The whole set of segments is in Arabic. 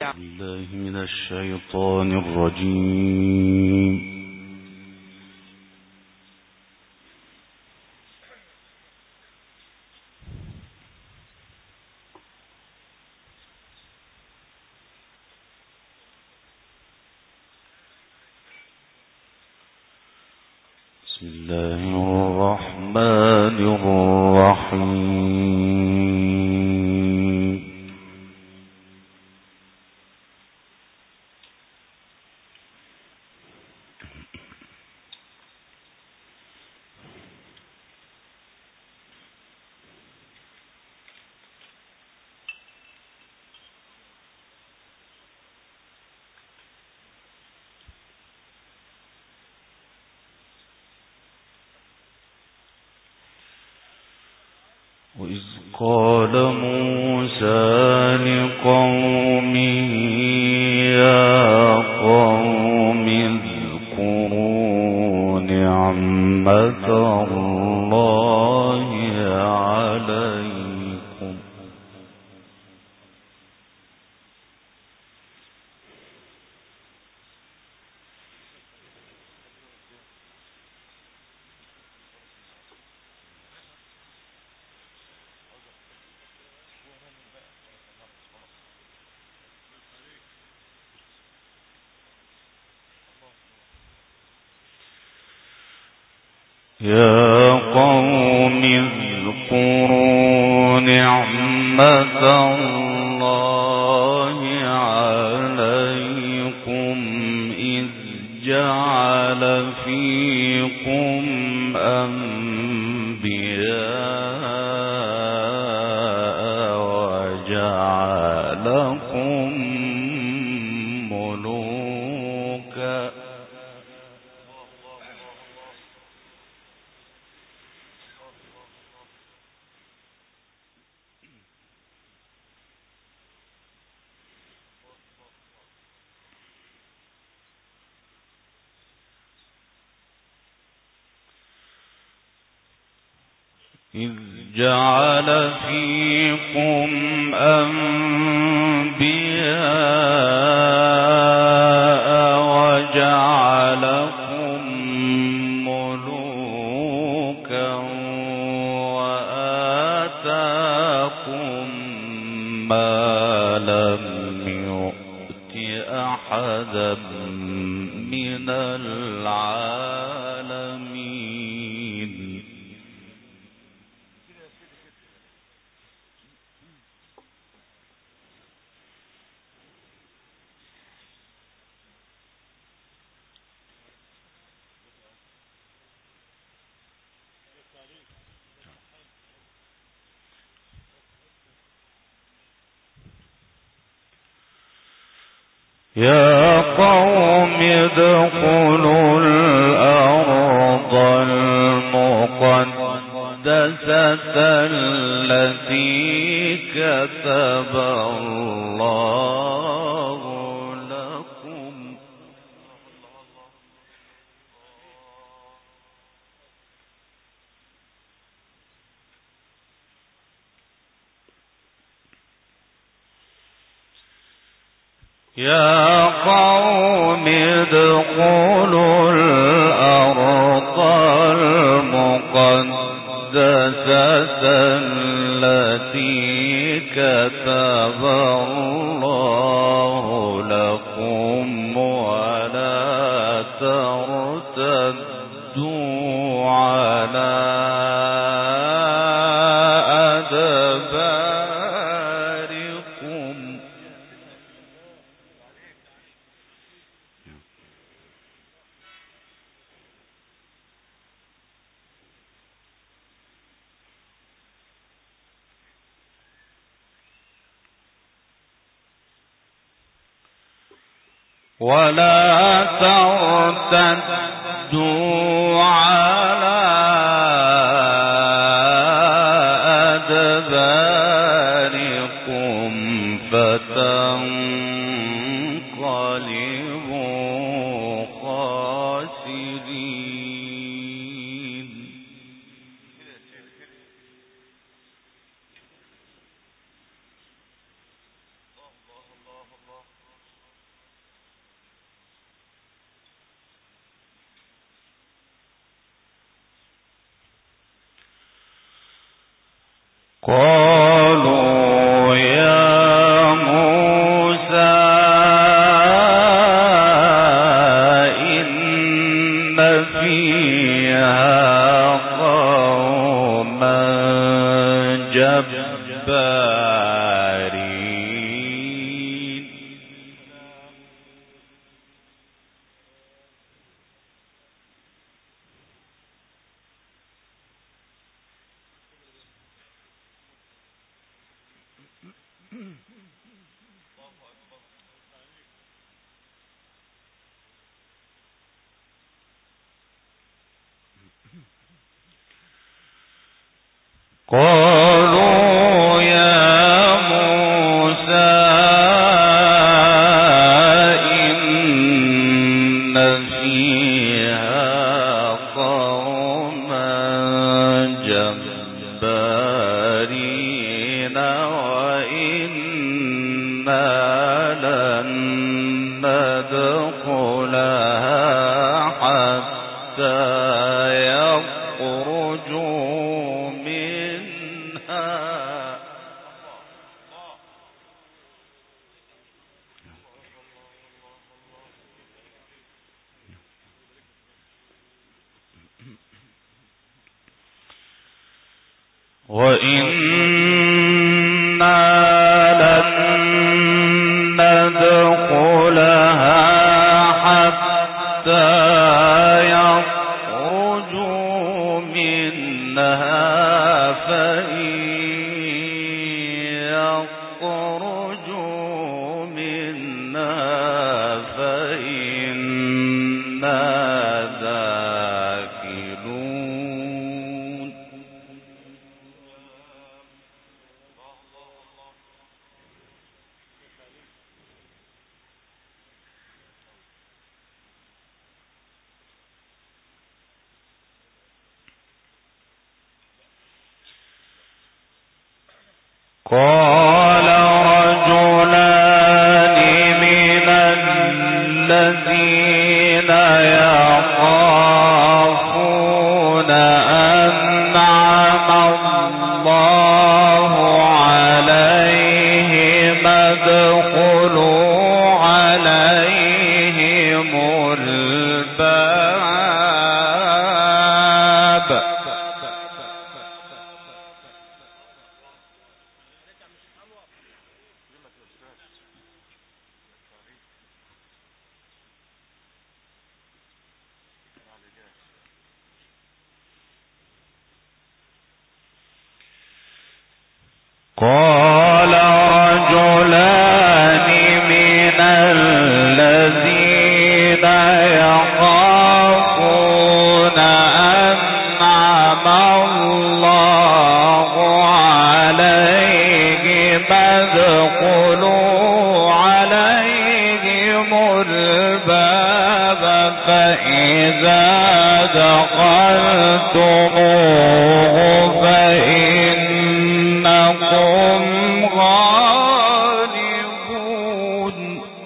الله من الشيطان الرجيم. بسم الله الرحمن الرحيم. وإذ قال موسى لقومه يا قوم اذكروا نعمة الله عليكم يا قوم اذكروا نعمة الله عليكم إذ جعل فيكم أنبياء وجعلكم ملوكا إذ جعل فيكم أنبياء وجعلكم ملوكا وآتاكم ما لم يؤت أحدا من العالمين يا قوم ادخلوا الأرض المقدسة التي كتب الله لكم يا قوم ادخلوا الأرض المقدسة التي كتب الله لكم ولا ترتدوا على أدباركم ولا ترتدوا على أدباركم فتنقلبوا خاسرين قالوا يا موسى إن فيها قوما جبارين قالوا يا موسى إن فيها قوما جبارين وإنا لن ندخلها حتى يخرجوا منها وإنا لن ندخلها حتى يخرجوا منها فإن يخرجوا منها فإنا داخلون قال رجلان من الذين يخافون أنعم الله عليهم ادخلوا عليهم الباب قال رجلان من الذين يخافون أنعم الله عليهم ادخلوا عليهم الباب فإذا دخلتموه فإنكم غالبون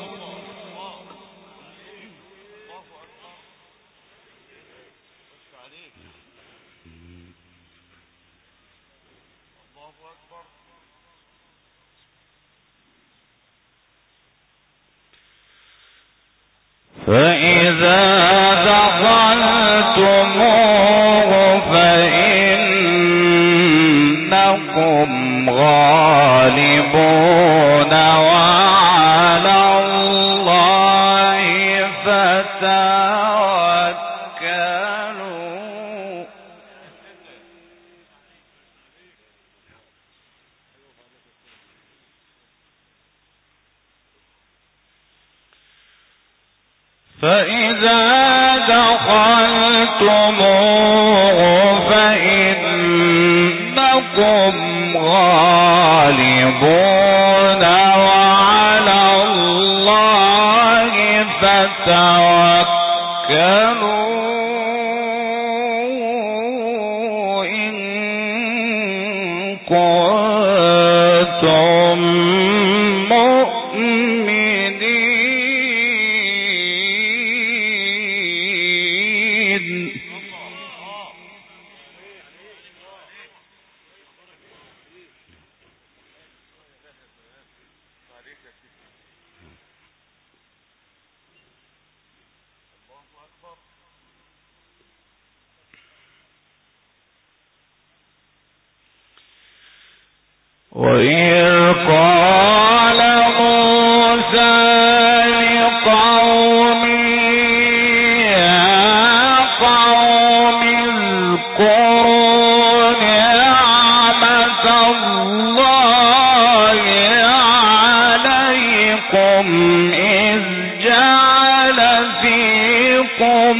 فإذا دخلتموه فإنكم غالبون وعلى الله فتوكلوا فإذا دخلتموه فإنكم غالبون وعلى الله فتوكلوا إن كنتم مؤمنين وإذ قال موسى لقومه يا قوم اذكروا نعمة الله عليكم إذ جعل فيكم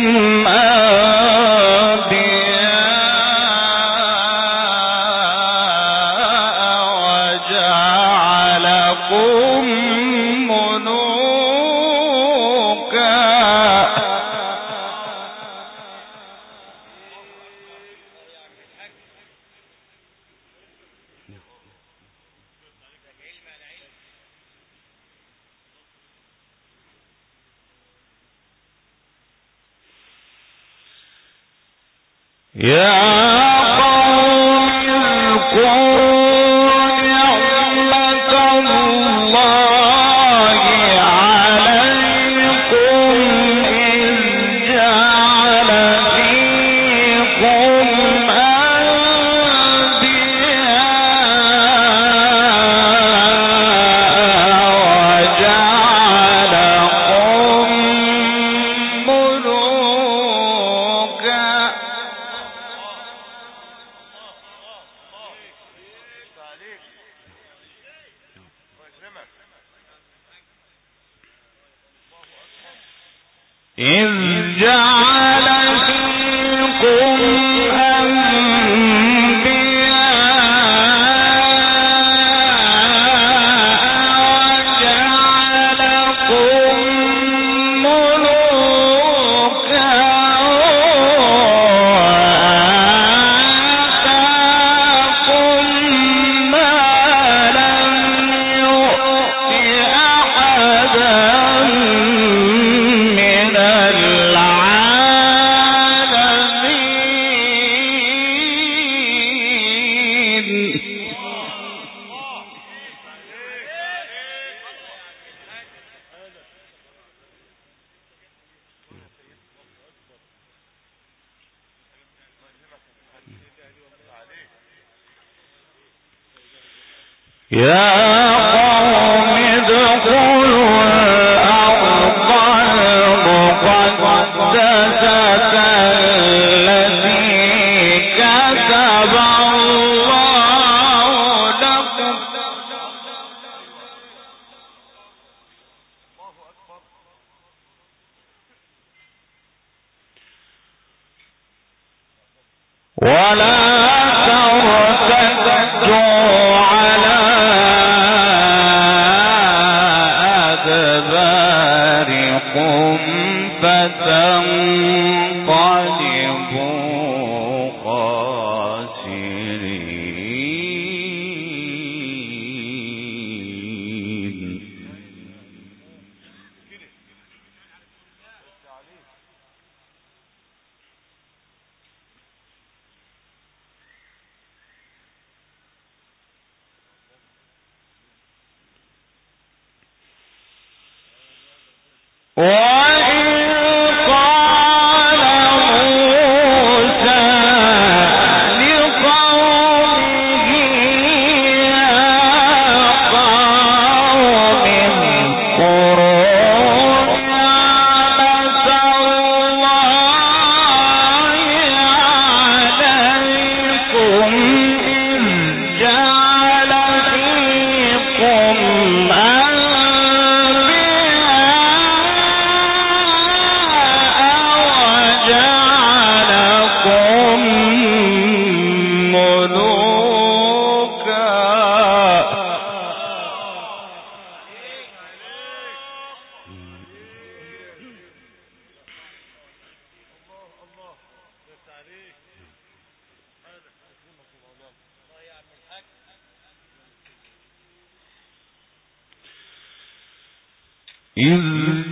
إذ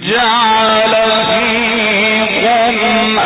جعل فيكم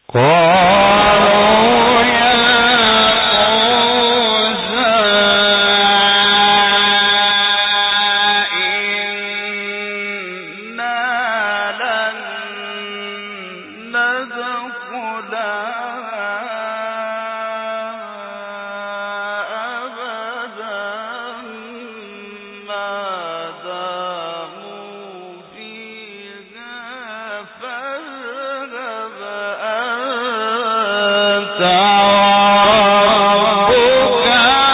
قالوا يا موسى إنا لن ندخلها أبدا ما داموا فيها فاذهب أنت وربك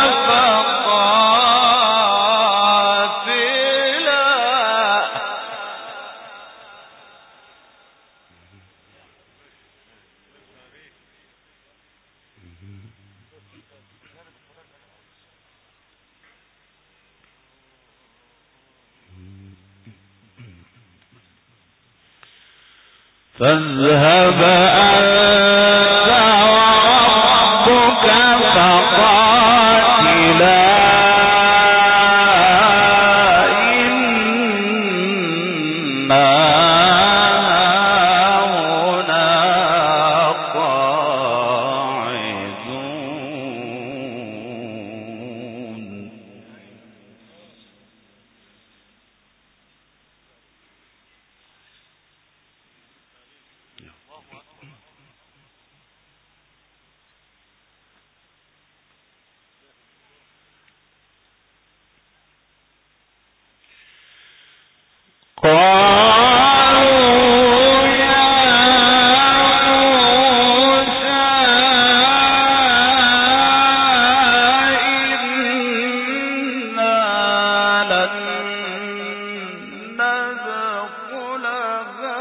فاذهب أنت وربك فقاتلا إنا هنا قاعدون قالوا يا موسى إنا لن ندخلها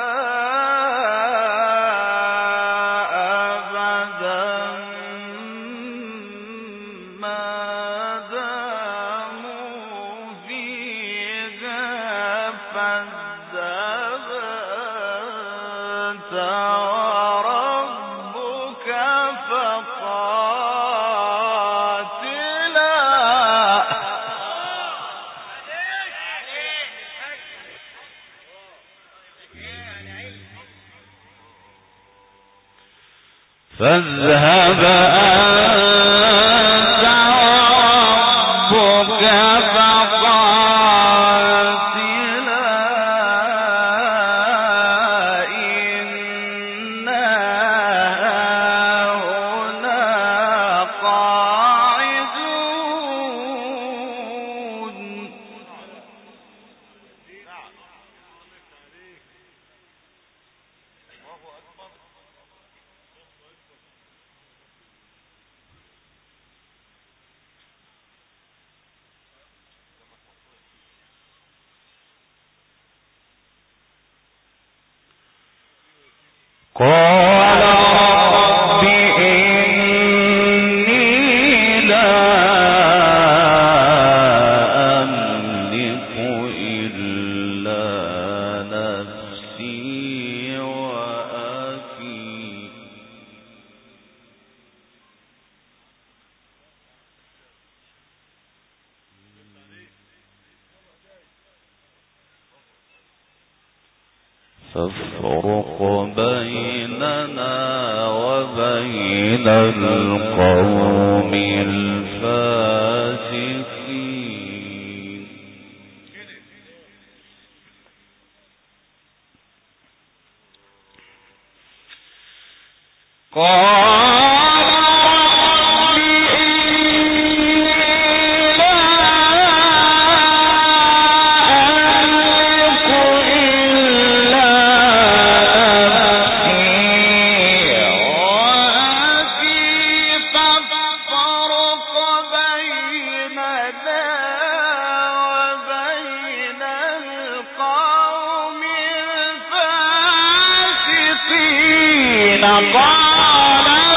أبدا ما داموا فيها فاذهب أنت وربك فقاتلا فاذهب أنت وربك فقاتلا إنا هنا قاعدون قال رب إني لا أملك إلا نفسي وأخي فافرق بيننا وبين القوم الفاسقين قال رب إني لا أملك إلا نفسي وأخي فافرق بيننا وبين القوم الفاسقين قال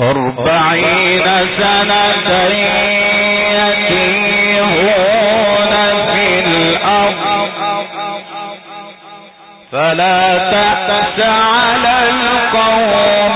40 سنة يتيهون في الأرض فلا تأس على القوم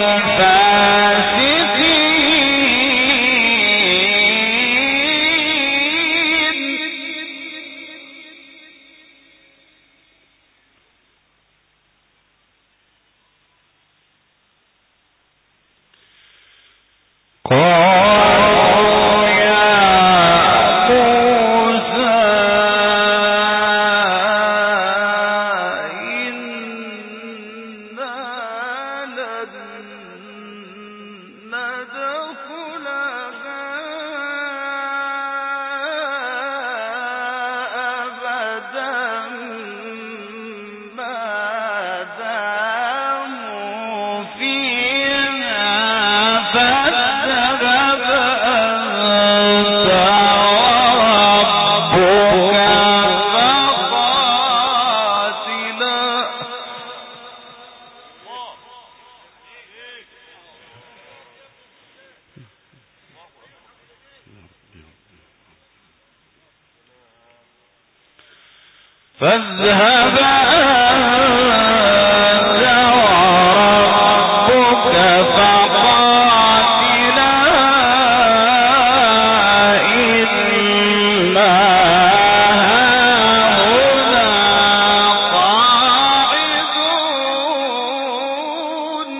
فاذهب أنت وربك فقاتلا إنا هاهنا قاعدون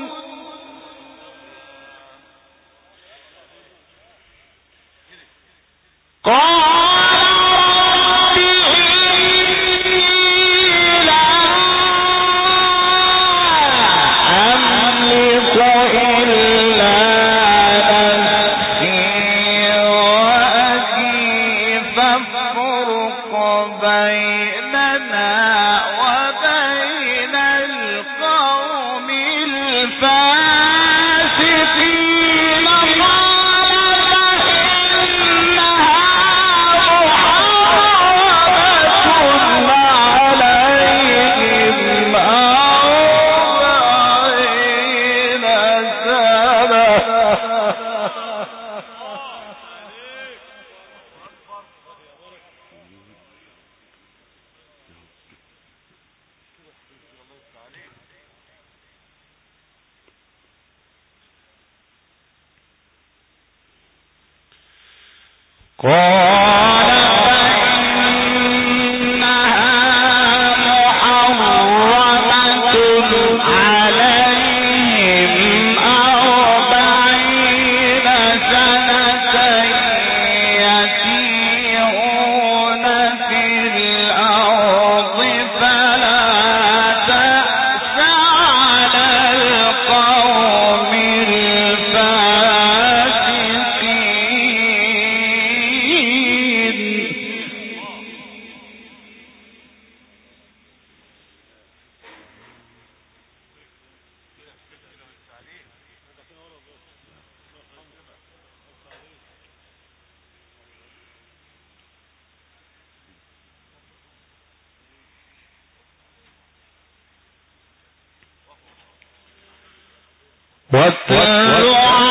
واتل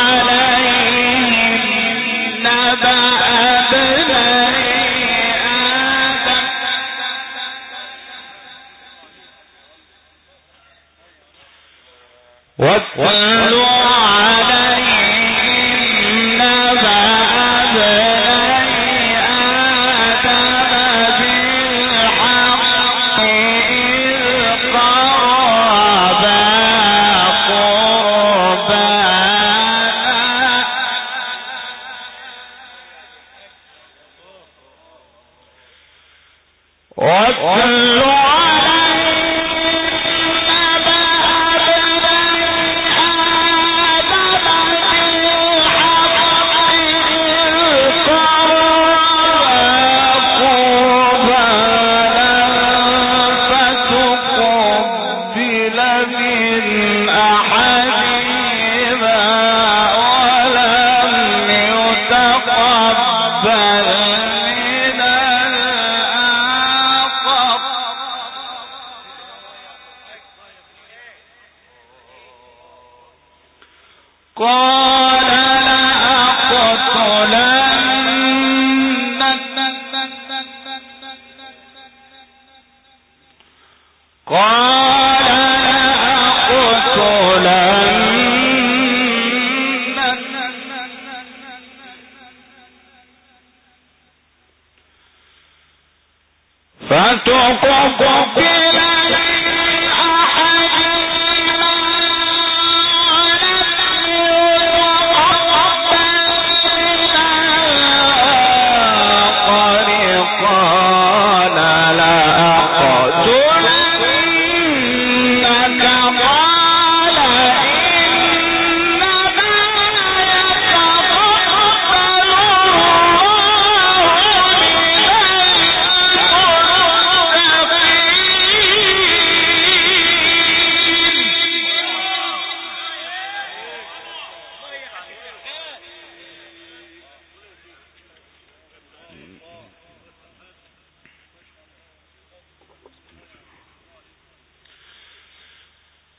عليهم نبأ ابني آدم واتل عليهم نبأ ابني آدم بالحق إذ قربا واتل قال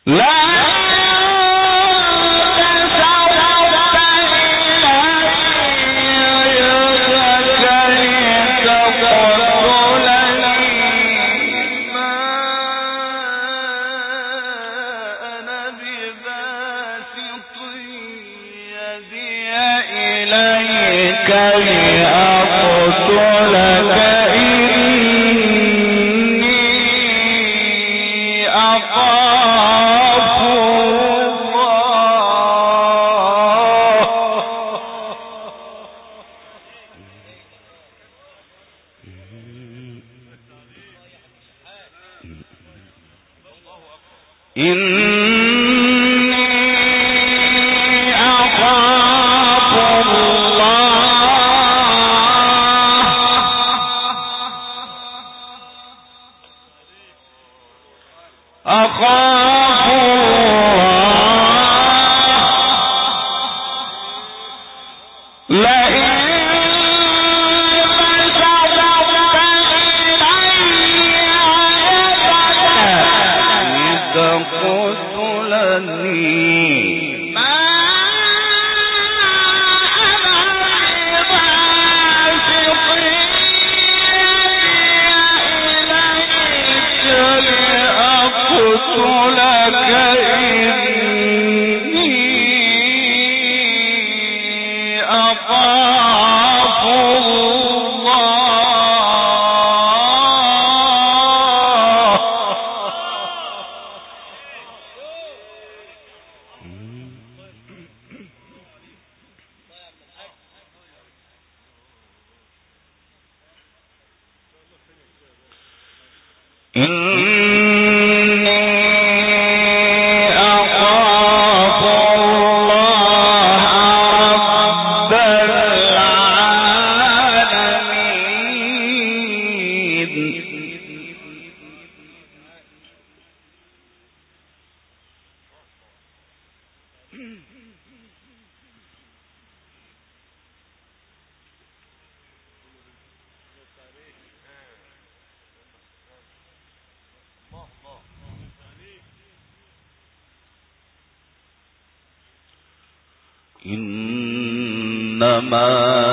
إنما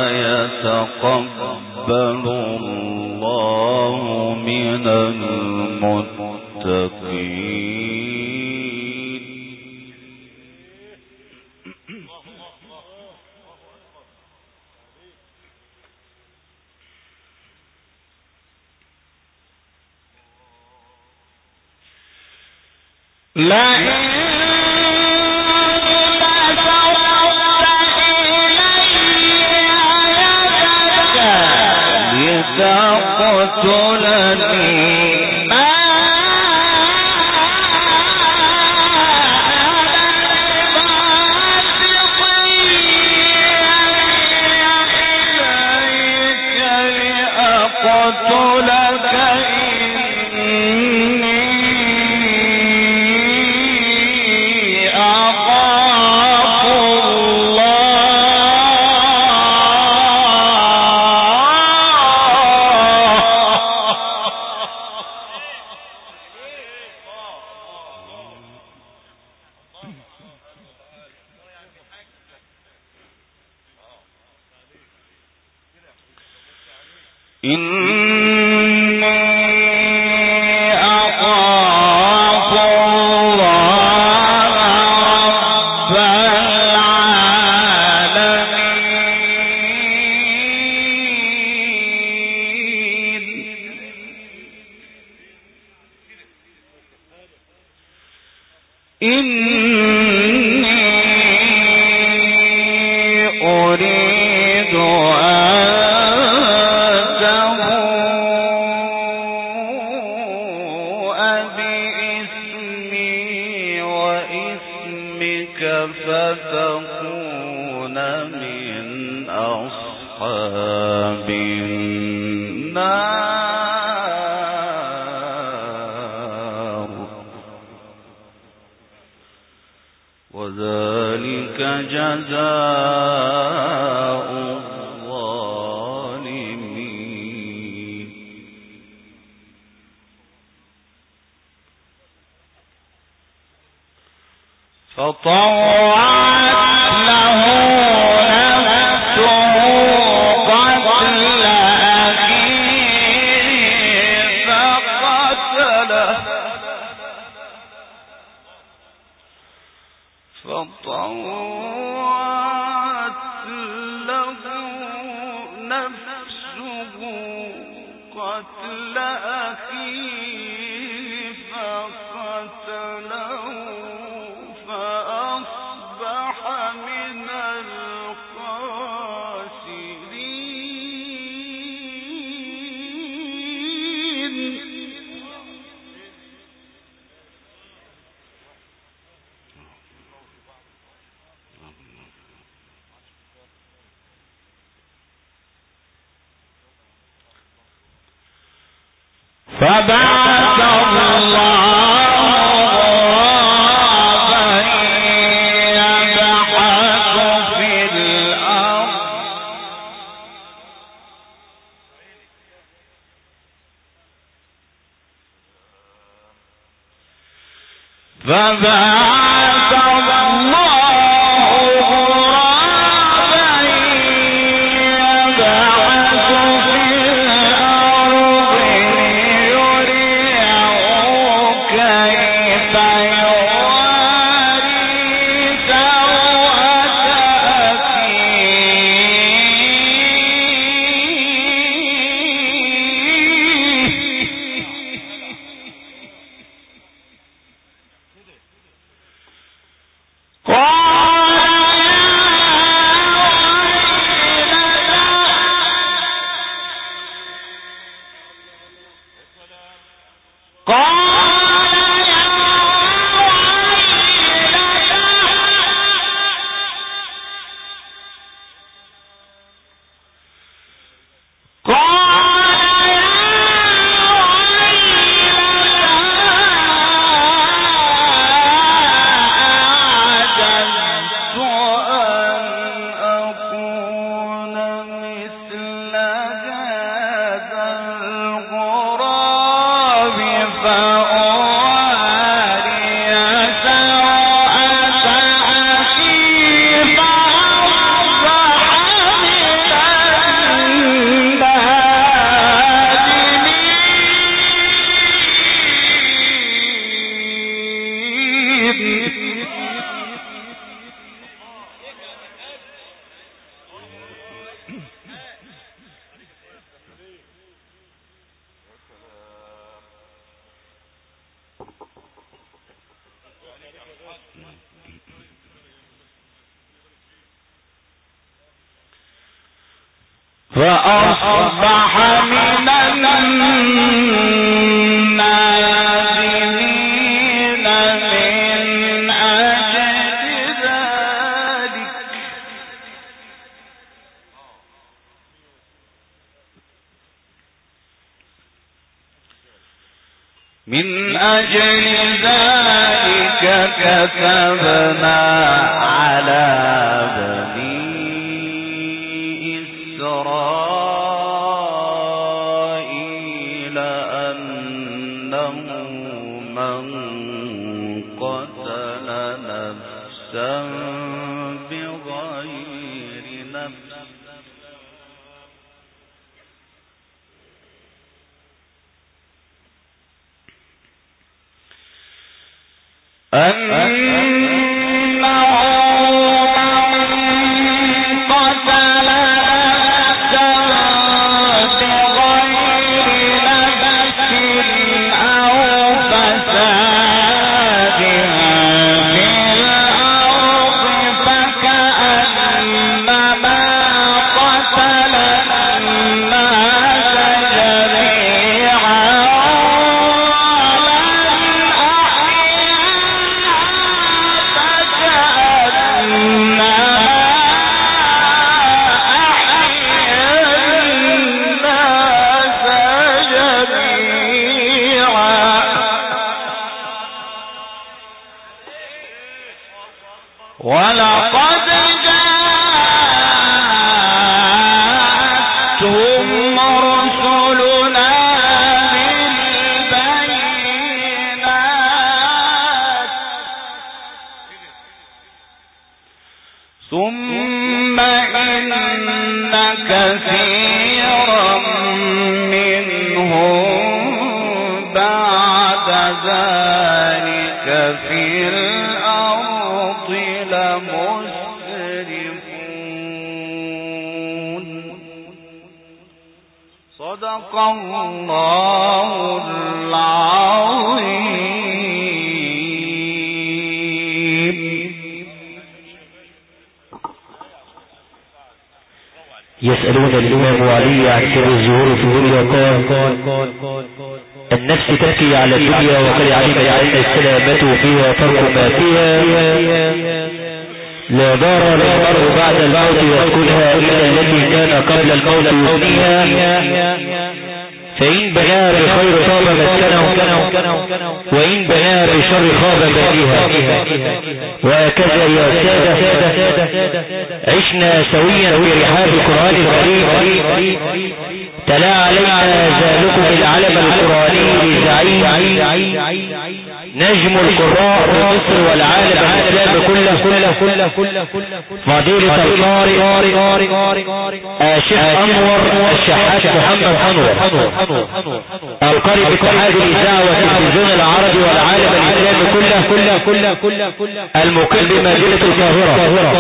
يتقبل الله من المتقين. فتكون من أصحاب النار وذلك جزاء الظالمين. فطوعت له نفسه قتل أخيه فقتله فطوعت له نفسه قتل أخيه فقتله فأصبح من الخاسرين. فبعث الله غرابا يبحث في الأرض فبعث الله غرابا يبحث في الأرض كيف يواري سوءة فأصبح من النادمين من أجل ذلك. من أجل ذلك كتبنا على بني إسرائيل أنه من قتل نفسا بغير نفس ولقد جاءتهم رسلنا بالبينات ثم إن كثيرا منهم بعد ذلك في الأرض لمسرفون. صدق الله العظيم. يسألون الإمام علي عن سر الظهور في الدنيا، قال النفس تبكي على الدنيا وقد علم أن السلامة فيها ترك ما فيها، لا دار للمرء بعد الموت يدخلها إلا التي كان قبل الموت يبنيها، فإن بناها بخير طاب مسكنه وإن بناها بشر خاب بنيها. وهكذا يا سادة عشنا سويا في رحاب القرآن الكريم، تلا علينا ذلكم العلم القرآني للزعيم نجم القراء في مصر والعالم الإسلامي كله فضيلة القارئ الشيخ أنور الشحات محمد أنور، القارئ باتحاد الإذاعة والتلفزيون العربي والعالم الإسلامي كله، المقيم بمدينة القاهرة.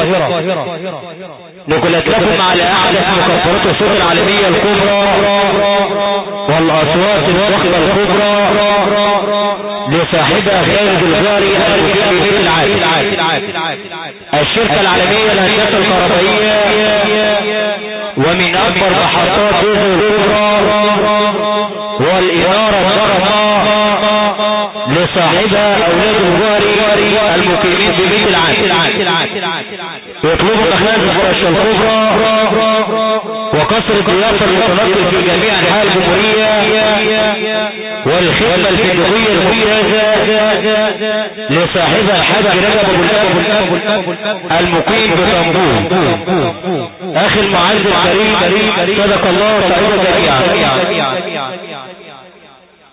نقلت لكم على أحدث مكبرات الصوت العالمية الكبرى والأصوات الضخمة الكبرى لصاحبها خالد الغاري المقيم في العالم، الشركة العالمية للهندسة الكهربائية، ومن أكبر محطات جزر الكبرى والإنارة الضخمة لصاحبها أولاد الغاري المقيمين في بيت العالم. يطلبوا مخازن فرش الكبرى وقصر الضيافة المتنقل في جميع أنحاء الجمهورية والخدمة الفندقية الممتازة لصاحبها الحاج رجب أبو الأب المقيم بطنبور. أخي المعز الكريم صدق الله تعالى جميعا.